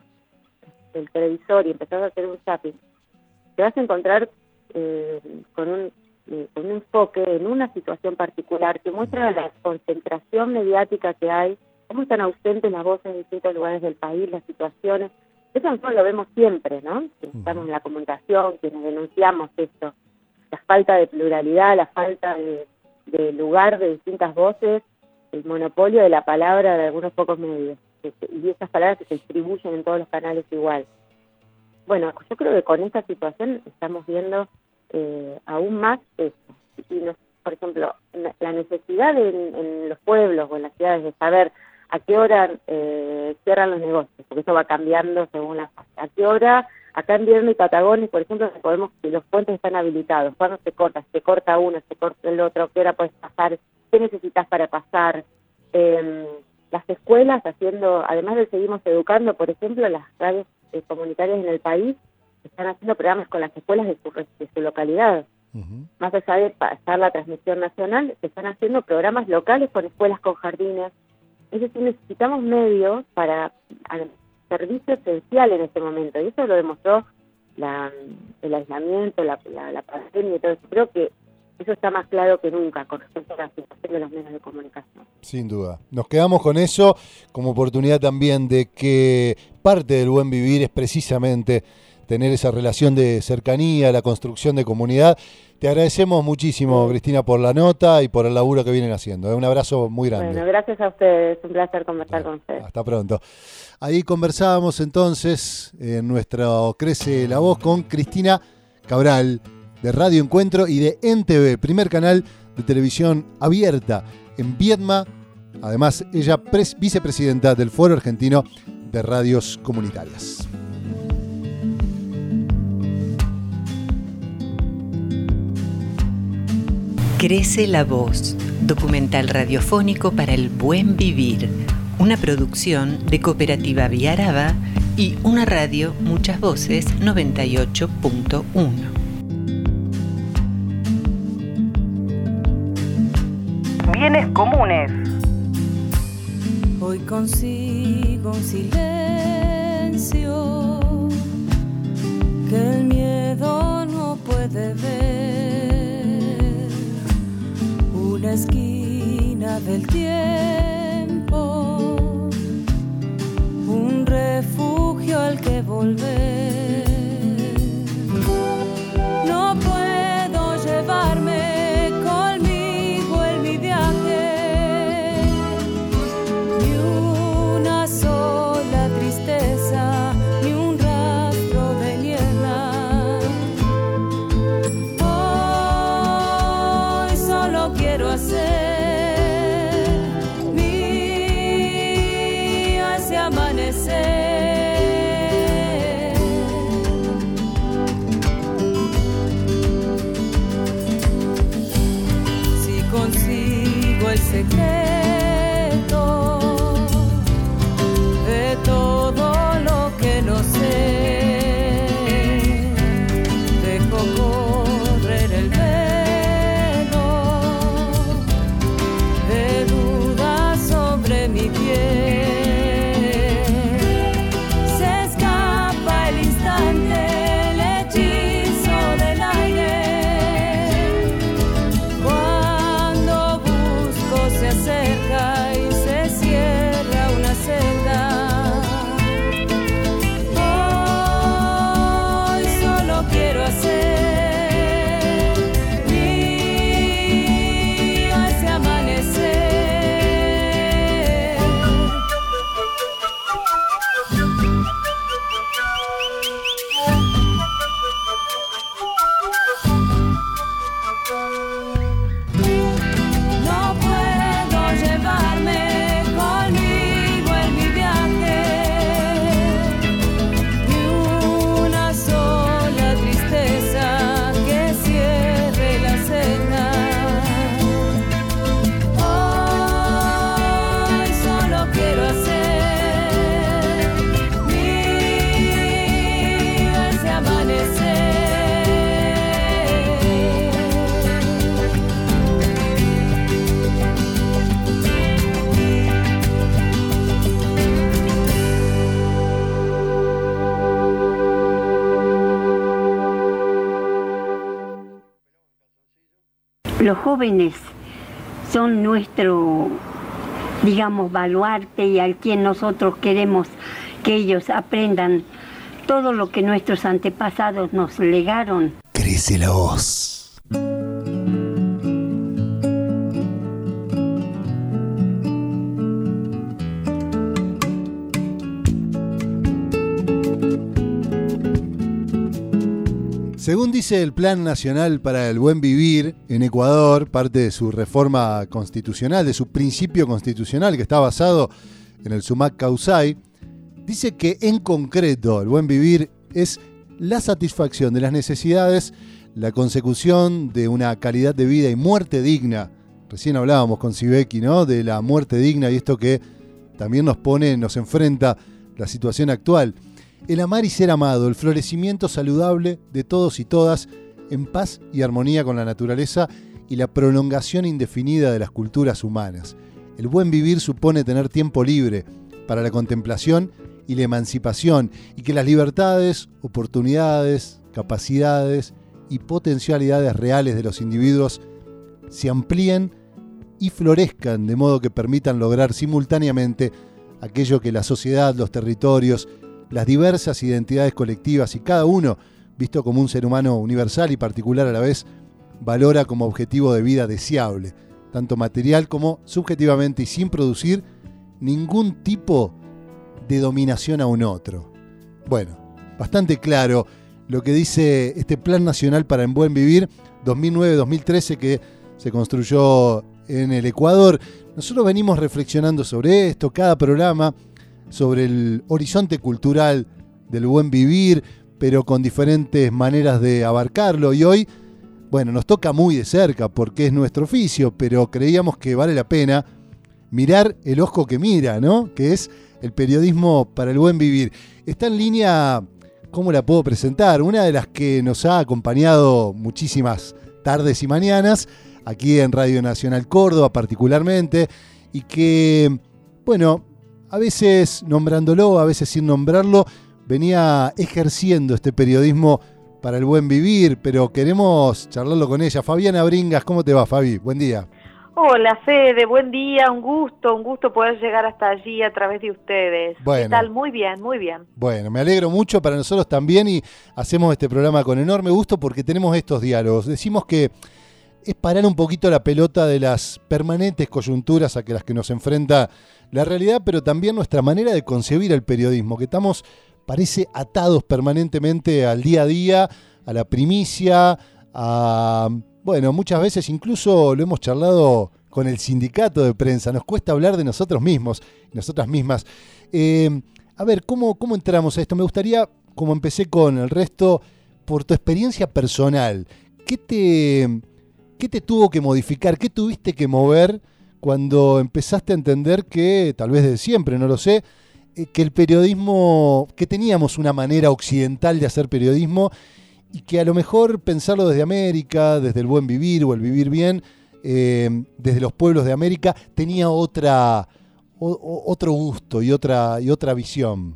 Speaker 8: el televisor y empezás a hacer un zapping, te vas a encontrar eh, con, un, eh, con un enfoque en una situación particular que muestra la concentración mediática que hay, cómo están ausentes las voces en distintos lugares del país, las situaciones. Eso nosotros lo vemos siempre, ¿no? Quienes estamos en la comunicación, quienes denunciamos esto, la falta de pluralidad, la falta de, de lugar de distintas voces, el monopolio de la palabra de algunos pocos medios. Y esas palabras que se distribuyen en todos los canales igual. Bueno, yo creo que con esta situación estamos viendo eh, aún más eso. Y nos, por ejemplo, la necesidad de, en, en los pueblos o en las ciudades de saber a qué hora eh, cierran los negocios, porque eso va cambiando según la fase. A qué hora, acá en Vierno y Patagones, por ejemplo, podemos que los puentes están habilitados. ¿Cuándo se corta? Se corta uno, se corta el otro. ¿Qué hora puedes pasar? ¿Qué necesitas para pasar? Eh, Las escuelas haciendo, además de seguimos educando, por ejemplo, las radios eh, comunitarias en el país están haciendo programas con las escuelas de su, de su localidad. Uh-huh. Más allá de pasar la transmisión nacional, se están haciendo programas locales con escuelas con jardines. Es decir, necesitamos medios para al servicio esencial en este momento, y eso lo demostró la, el aislamiento, la, la, la pandemia y todo eso. Creo que eso está más claro que nunca con respecto a la situación de los medios de comunicación.
Speaker 4: Sin duda. Nos quedamos con eso como oportunidad también de que parte del buen vivir es precisamente tener esa relación de cercanía, la construcción de comunidad. Te agradecemos muchísimo, Cristina, por la nota y por el laburo que vienen haciendo. Un abrazo muy grande.
Speaker 8: Bueno, gracias a ustedes. Un placer conversar con ustedes.
Speaker 4: Hasta pronto. Ahí conversábamos entonces en nuestro Crece la Voz con Cristina Cabral, de Radio Encuentro y de N T V, primer canal de televisión abierta en Viedma. Además, ella pres- vicepresidenta del Foro Argentino de Radios Comunitarias.
Speaker 9: Crece la Voz, documental radiofónico para el buen vivir. Una producción de Cooperativa Viaraba y una radio Muchas Voces noventa y ocho punto uno.
Speaker 2: Bienes comunes.
Speaker 7: Hoy consigo un silencio que el miedo no puede ver, una esquina del tiempo, un refugio al que volver. No puedo llevarme hacer mi
Speaker 10: secreto de todo lo que no sé. Dejo correr el velo de dudas sobre mi piel. Se escapa el instante, el hechizo del aire. Cuando busco se acerca y se cierra una senda. Hoy solo quiero hacer mío ese amanecer. No puedo llevarme conmigo en mi viaje ni una sola tristeza que cierre la senda. Hoy solo quiero hacer mío ese amanecer.
Speaker 11: Los jóvenes son nuestro, digamos, baluarte y al quien nosotros queremos que ellos aprendan todo lo que nuestros antepasados nos legaron.
Speaker 4: Crece la voz. Según dice el Plan Nacional para el Buen Vivir en Ecuador, parte de su reforma constitucional, de su principio constitucional que está basado en el Sumac Causay, dice que en concreto el buen vivir es la satisfacción de las necesidades, la consecución de una calidad de vida y muerte digna. Recién hablábamos con Sibeki, ¿no?, de la muerte digna y esto que también nos pone, nos enfrenta la situación actual. El amar y ser amado, el florecimiento saludable de todos y todas en paz y armonía con la naturaleza y la prolongación indefinida de las culturas humanas. El buen vivir supone tener tiempo libre para la contemplación y la emancipación y que las libertades, oportunidades, capacidades y potencialidades reales de los individuos se amplíen y florezcan de modo que permitan lograr simultáneamente aquello que la sociedad, los territorios, las diversas identidades colectivas y cada uno, visto como un ser humano universal y particular a la vez, valora como objetivo de vida deseable, tanto material como subjetivamente y sin producir ningún tipo de dominación a un otro. Bueno, bastante claro lo que dice este Plan Nacional para el Buen Vivir dos mil nueve dos mil trece que se construyó en el Ecuador. Nosotros venimos reflexionando sobre esto, cada programa, sobre el horizonte cultural del buen vivir, pero con diferentes maneras de abarcarlo. Y hoy, bueno, nos toca muy de cerca porque es nuestro oficio, pero creíamos que vale la pena mirar el ojo que mira, ¿no?, que es el periodismo para el buen vivir. Está en línea, ¿cómo la puedo presentar? Una de las que nos ha acompañado muchísimas tardes y mañanas, aquí en Radio Nacional Córdoba particularmente, y que, bueno, a veces nombrándolo, a veces sin nombrarlo, venía ejerciendo este periodismo para el buen vivir, pero queremos charlarlo con ella. Fabiana Bringas, ¿cómo te va, Fabi? Buen día.
Speaker 12: Hola, Fede, buen día, un gusto, un gusto poder llegar hasta allí a través de ustedes.
Speaker 4: Bueno.
Speaker 12: ¿Qué tal? Muy bien, muy bien.
Speaker 4: Bueno, me alegro mucho para nosotros también y hacemos este programa con enorme gusto porque tenemos estos diálogos. Decimos que es parar un poquito la pelota de las permanentes coyunturas a que las que nos enfrenta la realidad, pero también nuestra manera de concebir el periodismo, que estamos, parece, atados permanentemente al día a día, a la primicia, a, bueno, muchas veces incluso lo hemos charlado con el sindicato de prensa, nos cuesta hablar de nosotros mismos, nosotras mismas. Eh, a ver, ¿cómo, ¿cómo entramos a esto? Me gustaría, como empecé con el resto, por tu experiencia personal, ¿qué te... ¿Qué te tuvo que modificar? ¿Qué tuviste que mover cuando empezaste a entender que, tal vez de siempre, no lo sé, eh, que el periodismo, que teníamos una manera occidental de hacer periodismo y que a lo mejor pensarlo desde América, desde el buen vivir o el vivir bien, eh, desde los pueblos de América, tenía otra, o, otro gusto y otra, y otra visión?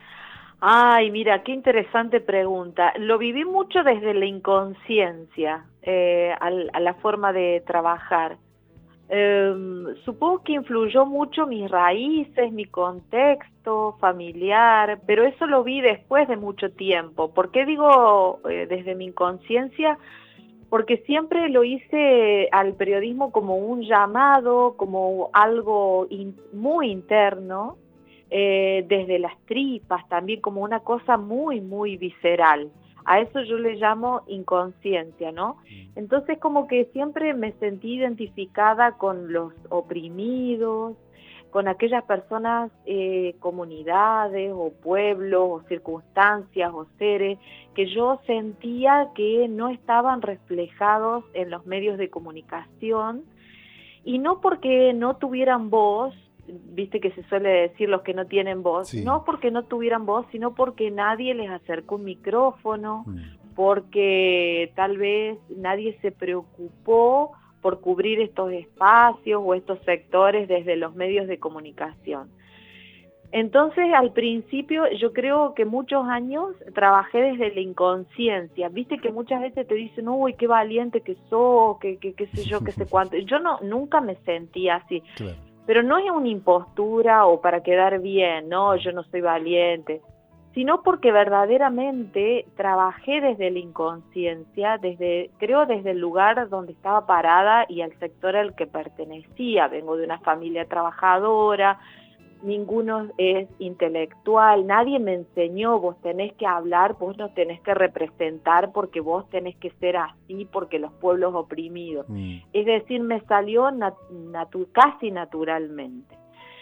Speaker 12: Ay, mira, qué interesante pregunta. Lo viví mucho desde la inconsciencia, eh, al, a la forma de trabajar. Eh, supongo que influyó mucho mis raíces, mi contexto familiar, pero eso lo vi después de mucho tiempo. ¿Por qué digo eh, desde mi inconsciencia? Porque siempre lo hice al periodismo como un llamado, como algo in, muy interno, eh, desde las tripas, también como una cosa muy, muy visceral. A eso yo le llamo inconsciencia, ¿no? Entonces como que siempre me sentí identificada con los oprimidos, con aquellas personas, eh, comunidades o pueblos o circunstancias o seres que yo sentía que no estaban reflejados en los medios de comunicación, y no porque no tuvieran voz, viste que se suele decir los que no tienen voz, sí. No porque no tuvieran voz, sino porque nadie les acercó un micrófono, mm. porque tal vez nadie se preocupó por cubrir estos espacios o estos sectores desde los medios de comunicación. Entonces, al principio, yo creo que muchos años trabajé desde la inconsciencia. Viste que muchas veces te dicen, uy, qué valiente que sos, que, que, qué sé yo, qué sé cuánto. Yo no, nunca me sentía así. Claro. Pero no es una impostura o para quedar bien, no, yo no soy valiente, sino porque verdaderamente trabajé desde la inconsciencia, desde, creo desde el lugar donde estaba parada y al sector al que pertenecía. Vengo de una familia trabajadora, ninguno es intelectual, nadie me enseñó, vos tenés que hablar, vos no tenés que representar porque vos tenés que ser así, porque los pueblos oprimidos. Mm. Es decir, me salió nat natu casi naturalmente.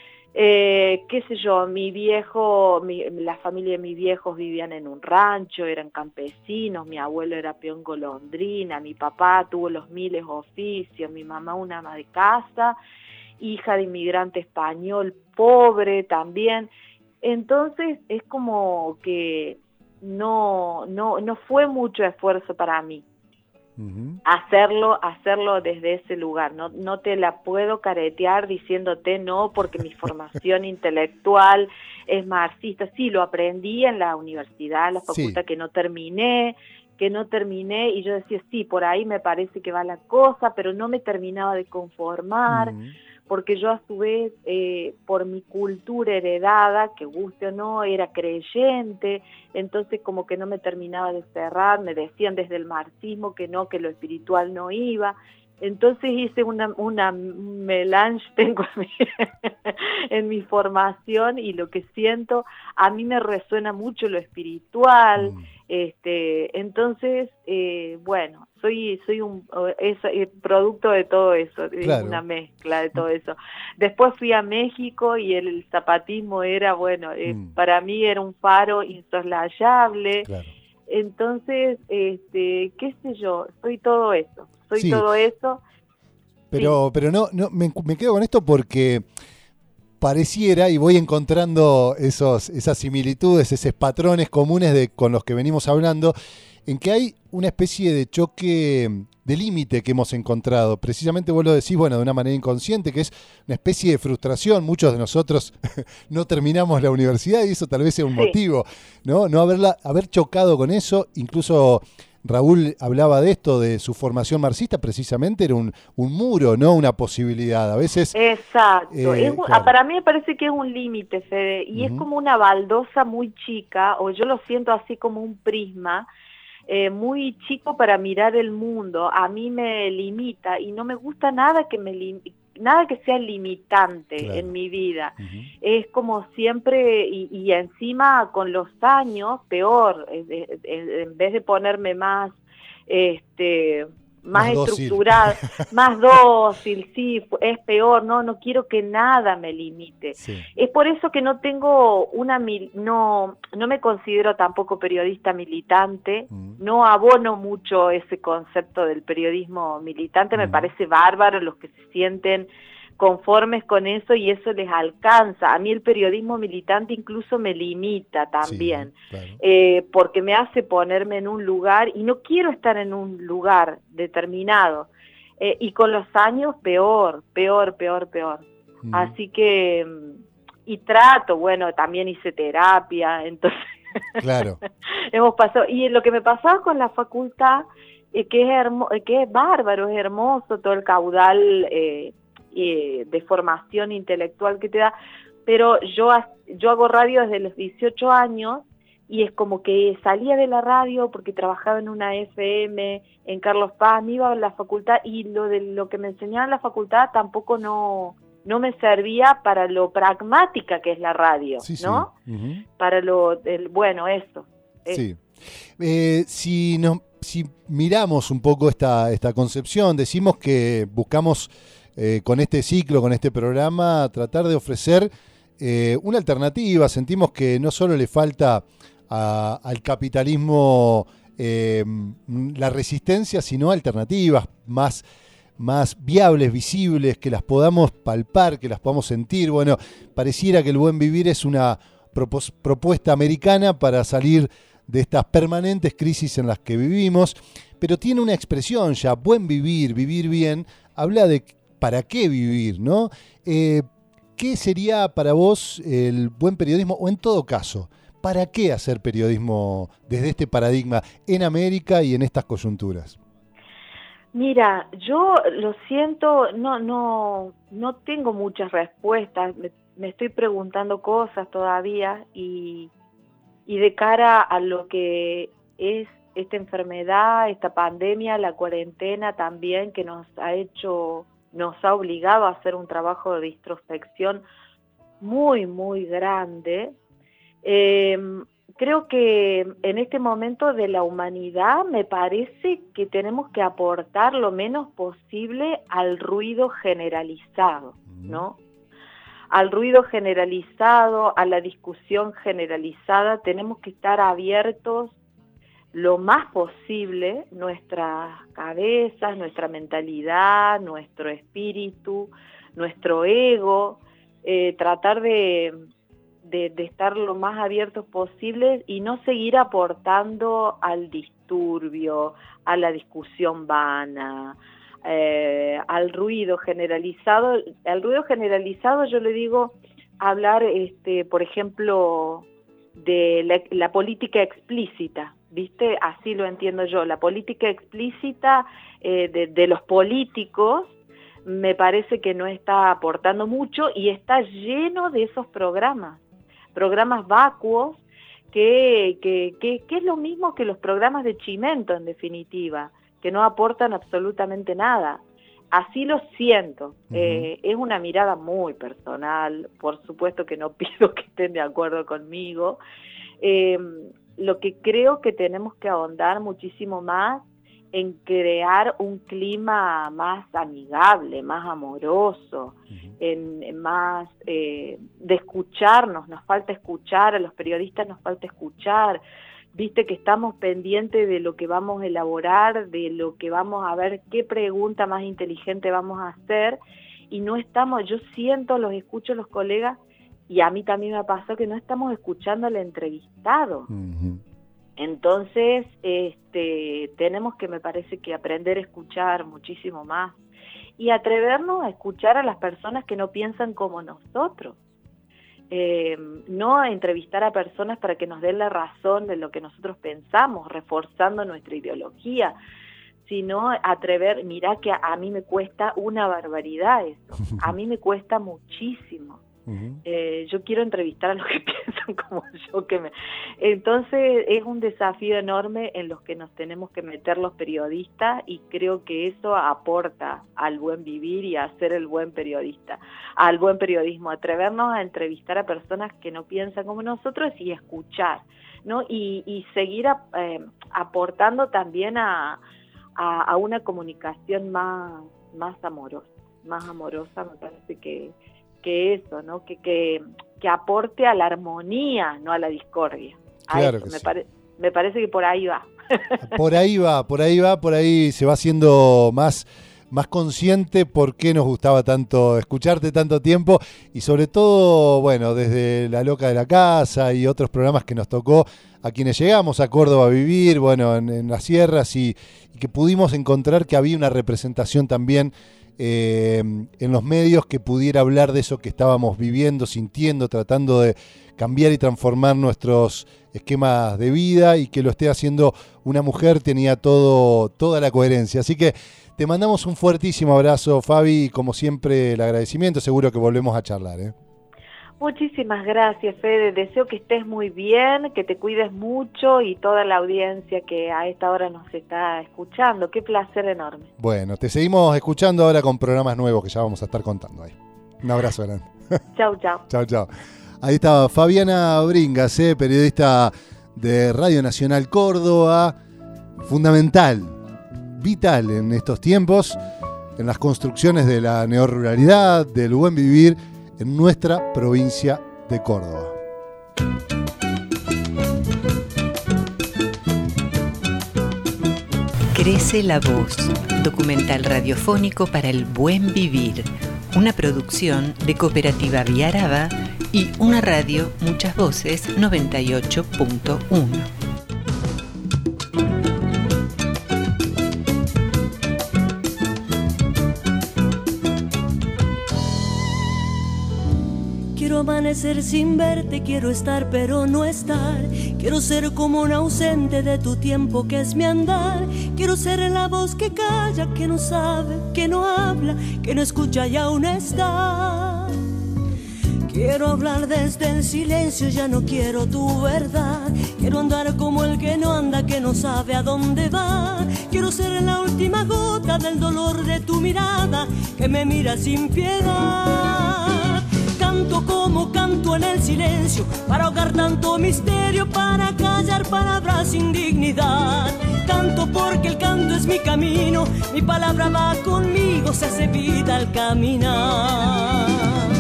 Speaker 12: Eh, qué sé yo, mi viejo, mi, la familia de mis viejos vivían en un rancho, eran campesinos, mi abuelo era peón golondrina, mi papá tuvo los miles oficios, mi mamá una ama de casa, hija de inmigrante español, pobre también. Entonces es como que no, no, no fue mucho esfuerzo para mí. Uh-huh. hacerlo, hacerlo desde ese lugar. No, no te la puedo caretear diciéndote no, porque mi formación intelectual es marxista. Sí, lo aprendí en la universidad, en la facultad, sí. que no terminé, que no terminé, y yo decía, sí, por ahí me parece que va la cosa, pero no me terminaba de conformar. Uh-huh. Porque yo a su vez, eh, por mi cultura heredada, que guste o no, era creyente, entonces como que no me terminaba de cerrar, me decían desde el marxismo que no, que lo espiritual no iba, entonces hice una, una melange, tengo en mi, en mi formación, y lo que siento, a mí me resuena mucho lo espiritual, mm. este, entonces, eh, bueno, soy soy un es, es producto de todo eso, claro. Es una mezcla de todo eso. Después fui a México y el, el zapatismo era, bueno, eh, mm. para mí era un faro insoslayable, claro. Entonces, este, qué sé yo, soy todo eso, soy sí. todo eso.
Speaker 4: Pero, sí. pero no, no me, me quedo con esto porque pareciera, y voy encontrando esos, esas similitudes, esos patrones comunes de, con los que venimos hablando, en que hay una especie de choque de límite que hemos encontrado. Precisamente vos lo decís, bueno, de una manera inconsciente, que es una especie de frustración. Muchos de nosotros no terminamos la universidad y eso tal vez sea un sí. motivo, ¿no? No haberla, haber chocado con eso. Incluso Raúl hablaba de esto, de su formación marxista, precisamente era un, un muro, no una posibilidad. A veces...
Speaker 12: Exacto.
Speaker 4: Eh,
Speaker 12: es un,
Speaker 4: claro.
Speaker 12: Para mí me parece que es un límite, Fede, y uh-huh. es como una baldosa muy chica, o yo lo siento así como un prisma, Eh, muy chico para mirar el mundo. A mí me limita y no me gusta nada que me lim nada que sea limitante claro. en mi vida. Uh-huh. Es como siempre, y, y encima con los años, peor, en, en vez de ponerme más este más, más estructurada, más dócil, sí, es peor, no, no quiero que nada me limite. Sí. Es por eso que no tengo una, no, no me considero tampoco periodista militante, mm. no abono mucho ese concepto del periodismo militante, mm. me parece bárbaro los que se sienten conformes con eso y eso les alcanza. A mí el periodismo militante incluso me limita también, sí, claro. eh, porque me hace ponerme en un lugar y no quiero estar en un lugar determinado. Eh, y con los años peor, peor, peor, peor. Mm. Así que, y trato, bueno, también hice terapia, entonces claro. hemos pasado. Y lo que me pasaba con la facultad, eh, que, es hermo, que es bárbaro, es hermoso todo el caudal eh, eh, de formación intelectual que te da, pero yo, yo hago radio desde los dieciocho años, y es como que salía de la radio porque trabajaba en una F M en Carlos Paz, me iba a la facultad y lo de lo que me enseñaba en la facultad tampoco no, no me servía para lo pragmática que es la radio, sí, ¿no? Sí. Uh-huh. Para lo, el, bueno, eso.
Speaker 4: Sí. Eh, si, nos, si miramos un poco esta, esta concepción, decimos que buscamos eh, con este ciclo, con este programa, tratar de ofrecer eh, una alternativa. Sentimos que no solo le falta A, al capitalismo eh, la resistencia, sino alternativas más, más viables, visibles, que las podamos palpar, que las podamos sentir. Bueno, pareciera que el buen vivir es una propos- propuesta americana para salir de estas permanentes crisis en las que vivimos, pero tiene una expresión ya, buen vivir, vivir bien, habla de para qué vivir, ¿no? Eh, ¿Qué sería para vos el buen periodismo, o en todo caso, ¿para qué hacer periodismo desde este paradigma en América y en estas coyunturas?
Speaker 12: Mira, yo lo siento, no, no, no tengo muchas respuestas, me, me estoy preguntando cosas todavía y, y de cara a lo que es esta enfermedad, esta pandemia, la cuarentena también, que nos ha hecho, nos ha obligado a hacer un trabajo de introspección muy, muy grande. Eh, creo que en este momento de la humanidad me parece que tenemos que aportar lo menos posible al ruido generalizado, ¿no? Al ruido generalizado, a la discusión generalizada, tenemos que estar abiertos lo más posible, nuestras cabezas, nuestra mentalidad, nuestro espíritu, nuestro ego, eh, tratar de... De, de estar lo más abiertos posible y no seguir aportando al disturbio, a la discusión vana, eh, al ruido generalizado. Al ruido generalizado yo le digo hablar, este, por ejemplo, de la, la política explícita, ¿viste? Así lo entiendo yo, la política explícita eh, de, de los políticos. Me parece que no está aportando mucho y está lleno de esos programas. Programas vacuos, que, que, que, que es lo mismo que los programas de Chimento, en definitiva, que no aportan absolutamente nada. Así lo siento. Uh-huh. Eh, es una mirada muy personal, por supuesto que no pido que estén de acuerdo conmigo. Eh, lo que creo que tenemos que ahondar muchísimo más en crear un clima más amigable, más amoroso, uh-huh. en, en más eh, de escucharnos. Nos falta escuchar, a los periodistas nos falta escuchar. Viste que estamos pendientes de lo que vamos a elaborar, de lo que vamos a ver, qué pregunta más inteligente vamos a hacer, y no estamos, yo siento, los escucho los colegas, y a mí también me pasó que no estamos escuchando al entrevistado. Uh-huh. Entonces, este, tenemos que, me parece que aprender a escuchar muchísimo más y atrevernos a escuchar a las personas que no piensan como nosotros. Eh, no a entrevistar a personas para que nos den la razón de lo que nosotros pensamos, reforzando nuestra ideología, sino atrever, mirá que a, a mí me cuesta una barbaridad eso, a mí me cuesta muchísimo. Uh-huh. Eh, yo quiero entrevistar a los que piensan como yo, que me... entonces es un desafío enorme en los que nos tenemos que meter los periodistas, y creo que eso aporta al buen vivir y a ser el buen periodista, al buen periodismo, atrevernos a entrevistar a personas que no piensan como nosotros y escuchar, ¿no? Y, y seguir a, eh, aportando también a, a, a una comunicación más, más amorosa, más amorosa, me parece que que eso, ¿no? Que, que, que aporte a la armonía, no a la discordia.
Speaker 4: Claro
Speaker 12: eso,
Speaker 4: que
Speaker 12: me,
Speaker 4: sí.
Speaker 12: pare, me parece que por ahí va.
Speaker 4: Por ahí va, por ahí va, por ahí se va haciendo más más consciente por qué nos gustaba tanto escucharte tanto tiempo y sobre todo, bueno, desde La Loca de la Casa y otros programas que nos tocó a quienes llegamos a Córdoba a vivir, bueno, en, en las sierras y, y que pudimos encontrar que había una representación también eh, en los medios que pudiera hablar de eso que estábamos viviendo, sintiendo, tratando de cambiar y transformar nuestros esquemas de vida y que lo esté haciendo una mujer tenía todo, toda la coherencia. Así que te mandamos un fuertísimo abrazo, Fabi, y como siempre el agradecimiento, seguro que volvemos a charlar, ¿eh?
Speaker 12: Muchísimas gracias, Fede. Deseo que estés muy bien, que te cuides mucho y toda la audiencia que a esta hora nos está escuchando. Qué placer enorme.
Speaker 4: Bueno, te seguimos escuchando ahora con programas nuevos que ya vamos a estar contando ahí. Un abrazo grande.
Speaker 12: Chau, chau.
Speaker 4: Chau, chau. Ahí estaba Fabiana Bringas, ¿eh? Periodista de Radio Nacional Córdoba, fundamental, vital en estos tiempos, en las construcciones de la neoruralidad, del buen vivir en nuestra provincia de Córdoba.
Speaker 9: Crece la voz, documental radiofónico para el buen vivir, una producción de Cooperativa Viaraba y una radio Muchas Voces noventa y ocho punto uno.
Speaker 10: Quiero amanecer sin verte, quiero estar pero no estar. Quiero ser como un ausente de tu tiempo que es mi andar. Quiero ser la voz que calla, que no sabe, que no habla, que no escucha y aún está. Quiero hablar desde el silencio, ya no quiero tu verdad. Quiero andar como el que no anda, que no sabe a dónde va. Quiero ser la última gota del dolor de tu mirada, que me mira sin piedad. Canto como canto en el silencio, para ahogar tanto misterio, para callar palabras sin dignidad. Canto porque el canto es mi camino, mi palabra va conmigo, se hace vida al caminar.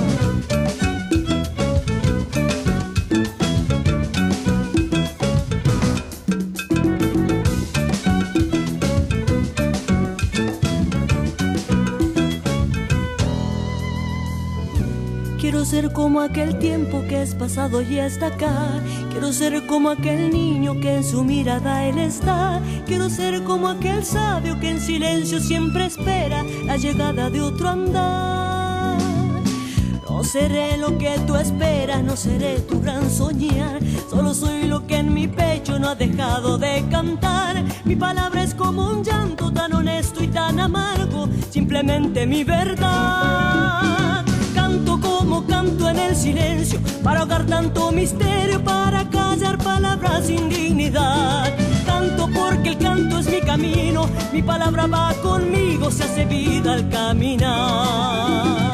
Speaker 10: Quiero ser como aquel tiempo que es pasado y está acá. Quiero ser como aquel niño que en su mirada él está. Quiero ser como aquel sabio que en silencio siempre espera la llegada de otro andar. No seré lo que tú esperas, no seré tu gran soñar. Solo soy lo que en mi pecho no ha dejado de cantar. Mi palabra es como un llanto tan honesto y tan amargo, simplemente mi verdad. Canto como canto en el silencio, para ahogar tanto misterio, para callar palabras sin dignidad. Canto porque el canto es mi camino, mi palabra va conmigo, se hace vida al caminar.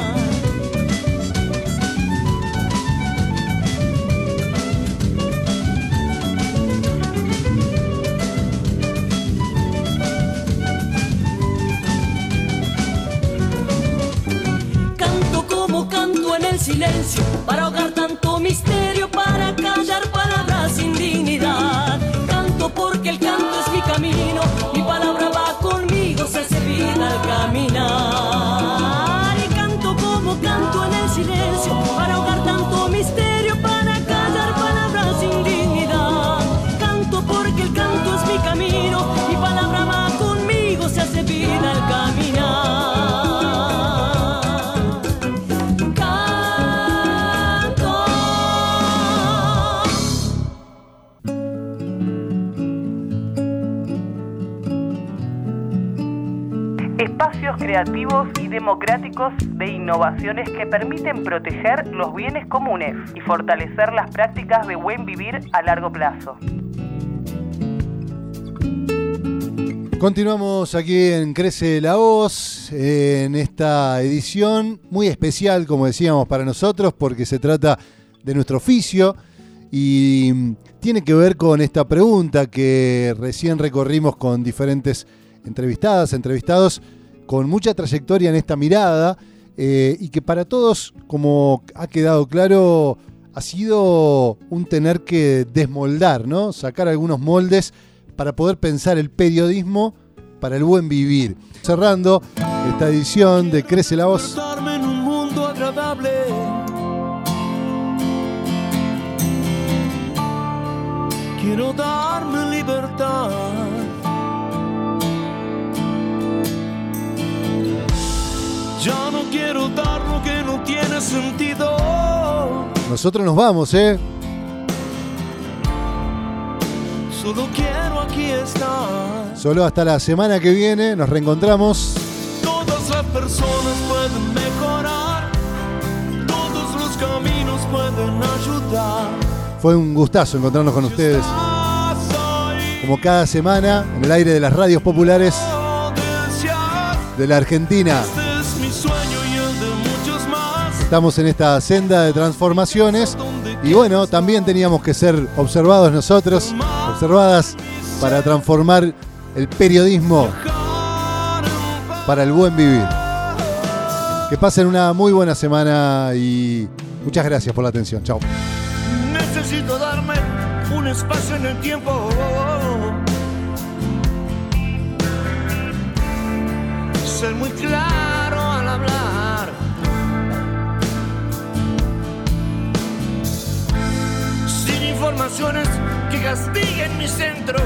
Speaker 10: Canto en el silencio, para ahogar tanto misterio, para callar palabras sin dignidad. Canto porque el canto es mi camino, mi palabra va conmigo, se hace vida al caminar. Y canto como canto en el silencio, para ahogar tanto misterio, para callar palabras sin dignidad. Canto porque el canto es mi camino, mi palabra va conmigo, se hace vida al caminar.
Speaker 2: Espacios creativos y democráticos de innovaciones que permiten proteger los bienes comunes y fortalecer las prácticas de buen vivir a largo plazo.
Speaker 4: Continuamos aquí en Crece la Voz, en esta edición muy especial, como decíamos, para nosotros, porque se trata de nuestro oficio y tiene que ver con esta pregunta que recién recorrimos con diferentes entrevistadas, entrevistados con mucha trayectoria en esta mirada eh, y que para todos, como ha quedado claro, ha sido un tener que desmoldar, ¿no? Sacar algunos moldes para poder pensar el periodismo para el buen vivir. Cerrando esta edición de Crece la Voz.
Speaker 5: En un mundo agradable. Quiero darme libertad. Ya no quiero dar lo que no tiene sentido.
Speaker 4: Nosotros nos vamos, ¿eh?
Speaker 5: Solo quiero aquí estar.
Speaker 4: Solo hasta la semana que viene nos reencontramos.
Speaker 5: Todas las personas pueden mejorar. Todos los caminos pueden ayudar.
Speaker 4: Fue un gustazo encontrarnos con ustedes. Como cada semana, en el aire de las radios populares de la Argentina. Estamos en esta senda de transformaciones y bueno, también teníamos que ser observados nosotros, observadas para transformar el periodismo para el buen vivir. Que pasen una muy buena semana y muchas gracias por la atención. Chao.
Speaker 5: Necesito darme un espacio en el tiempo. Ser muy claro al hablar. Sin informaciones que castiguen mi centro.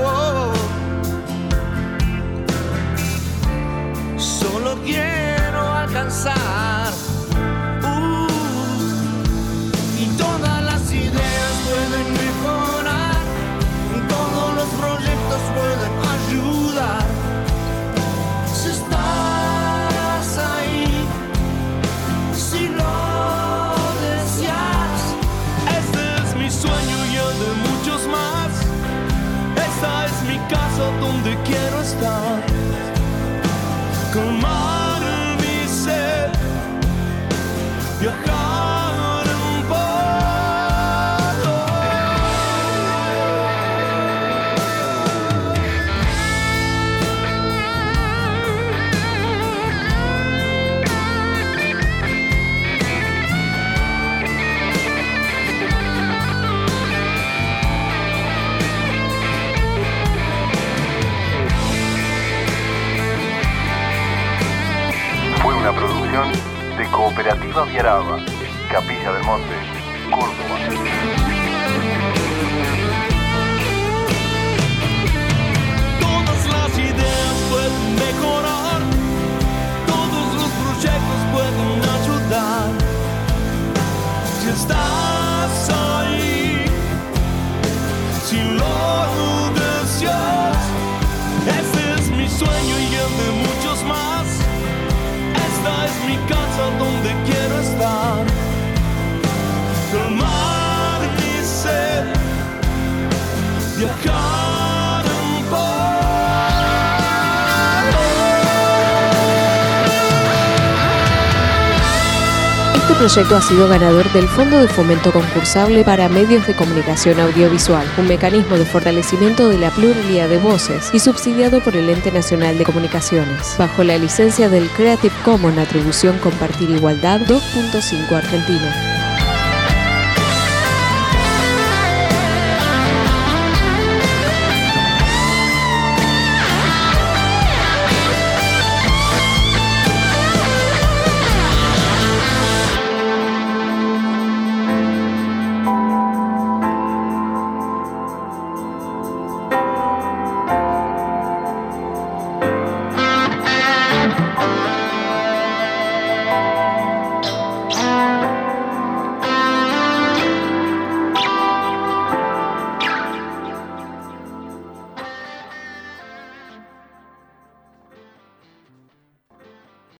Speaker 5: Solo quiero alcanzar. Uh, y todas las ideas pueden mejorar. Todos los proyectos pueden ayudar. Si estás ahí, si lo deseas, este es mi sueño y el de muchos más. Esta es mi casa donde quiero estar. Calmar mi sed, viajar en paz.
Speaker 13: Una producción de Cooperativa Viaraba, Capilla del Monte, Córdoba.
Speaker 5: Todas las ideas pueden mejorar, todos los proyectos pueden ayudar. Si estás ahí, si lo deseas, este es mi sueño y el de muchos más. Esta es mi casa donde quiero estar. Calmar mi sed, viajar en paz.
Speaker 1: Este proyecto ha sido ganador del Fondo de Fomento Concursable para Medios de Comunicación Audiovisual, un mecanismo de fortalecimiento de la pluralidad de voces y subsidiado por el Ente Nacional de Comunicaciones, bajo la licencia del Creative Commons Atribución Compartir Igualdad dos punto cinco Argentina.